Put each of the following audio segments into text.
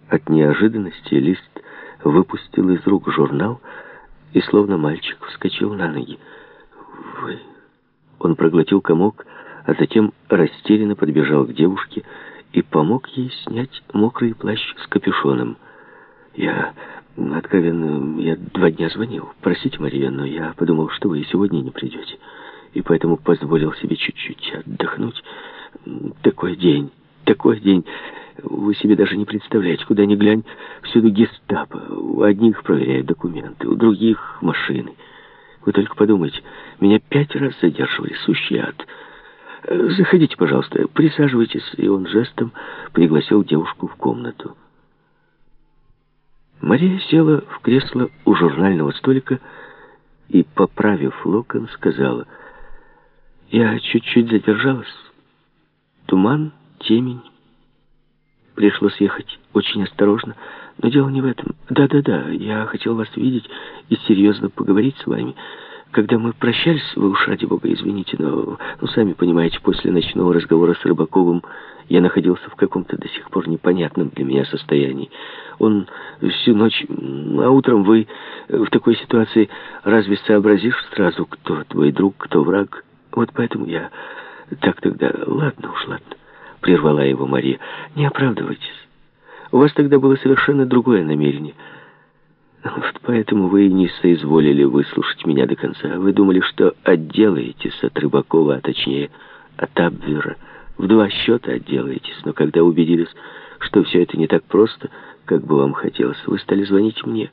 От неожиданности Лист выпустил из рук журнал и, словно мальчик, вскочил на ноги. «Вы...» Он проглотил комок, а затем растерянно подбежал к девушке и помог ей снять мокрый плащ с капюшоном. Откровенно, я 2 дня звонил. Простите, Мария, но я подумал, что вы и сегодня не придете, и поэтому позволил себе чуть-чуть отдохнуть. Такой день. Вы себе даже не представляете, куда ни глянь, всюду гестапо. У одних проверяют документы, у других машины. Вы только подумайте, меня 5 раз задерживали, сущий ад. Заходите, пожалуйста, присаживайтесь. И он жестом пригласил девушку в комнату. Мария села в кресло у журнального столика и, поправив локон, сказала: «Я чуть-чуть задержалась. Туман, темень. Пришлось ехать очень осторожно, но дело не в этом. Да, я хотел вас видеть и серьезно поговорить с вами. Когда мы прощались, вы уж, ради бога, извините, но, сами понимаете, после ночного разговора с Рыбаковым я находился в каком-то до сих пор непонятном для меня состоянии. Он всю ночь, а утром вы в такой ситуации разве сообразишь сразу, кто твой друг, кто враг? Вот поэтому я так тогда... Ладно, прервала его Мария. Не оправдывайтесь. У вас тогда было совершенно другое намерение. Вот поэтому вы и не соизволили выслушать меня до конца. Вы думали, что отделаетесь от Рыбакова, а точнее от Абвера. В 2 счета отделаетесь. Но когда убедились, что все это не так просто, как бы вам хотелось, вы стали звонить мне.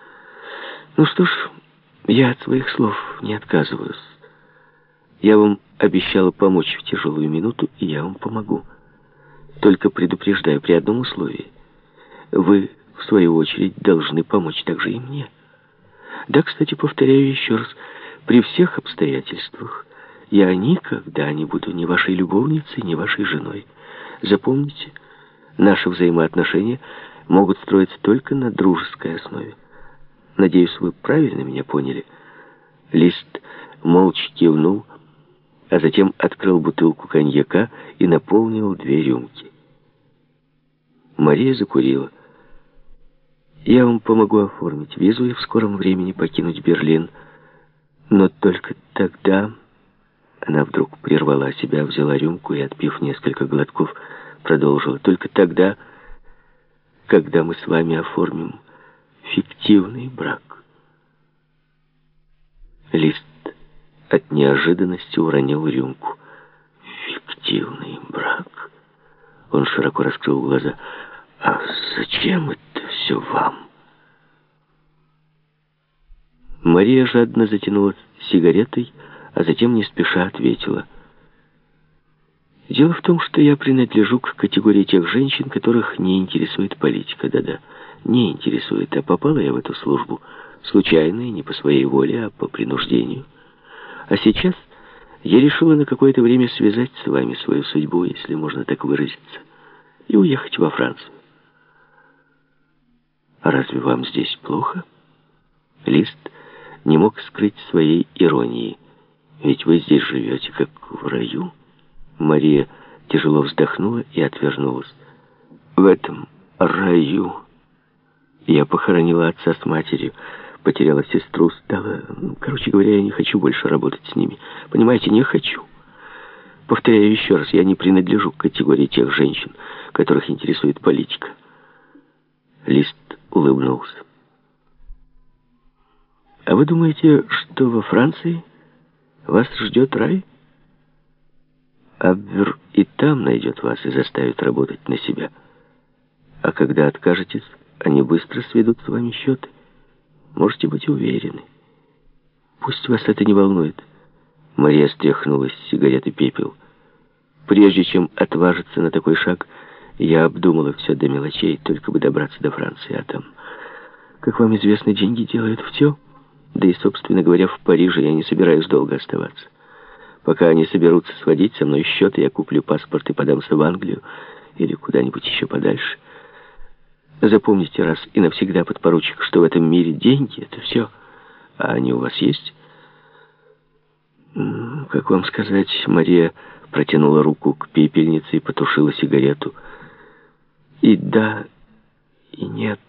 Ну что ж, я от своих слов не отказываюсь. Я вам обещала помочь в тяжелую минуту, и я вам помогу. Только предупреждаю при одном условии. Вы, в свою очередь, должны помочь также и мне. Да, кстати, повторяю еще раз, при всех обстоятельствах я никогда не буду ни вашей любовницей, ни вашей женой. Запомните, наши взаимоотношения могут строиться только на дружеской основе. Надеюсь, вы правильно меня поняли. Лист молча кивнул, а затем открыл бутылку коньяка и наполнил 2 рюмки. Мария закурила. «Я вам помогу оформить визу и в скором времени покинуть Берлин. Но только тогда...» Она вдруг прервала себя, взяла рюмку и, отпив несколько глотков, продолжила. «Только тогда, когда мы с вами оформим фиктивный брак». Лист от неожиданности уронил рюмку. «Фиктивный брак?» Он широко раскрыл глаза. «А зачем это все вам?» Мария жадно затянулась сигаретой, а затем не спеша ответила: «Дело в том, что я принадлежу к категории тех женщин, которых не интересует политика. Да-да, не интересует. А попала я в эту службу случайно и не по своей воле, а по принуждению. А сейчас я решила на какое-то время связать с вами свою судьбу, если можно так выразиться, и уехать во Францию. А разве вам здесь плохо?» Лист не мог скрыть своей иронии. «Ведь вы здесь живете, как в раю». Мария тяжело вздохнула и отвернулась. «В этом раю я похоронила отца с матерью, потеряла сестру, стала... Короче говоря, я не хочу больше работать с ними. Понимаете, не хочу. Повторяю еще раз, я не принадлежу к категории тех женщин, которых интересует политика». Лист улыбнулся. «А вы думаете, что во Франции вас ждет рай? Абвер и там найдет вас и заставит работать на себя. А когда откажетесь, они быстро сведут с вами счеты. Можете быть уверены. Пусть вас это не волнует». Мария стряхнула с сигареты пепел. «Прежде чем отважиться на такой шаг, я обдумала все до мелочей, только бы добраться до Франции. А там, как вам известно, деньги делают все. Да и, собственно говоря, в Париже я не собираюсь долго оставаться. Пока они соберутся сводить со мной счеты, я куплю паспорт и подамся в Англию или куда-нибудь еще подальше. Запомните раз и навсегда, подпоручик, что в этом мире деньги — это все. А они у вас есть?» «Как вам сказать?» Мария протянула руку к пепельнице и потушила сигарету. «И да, И нет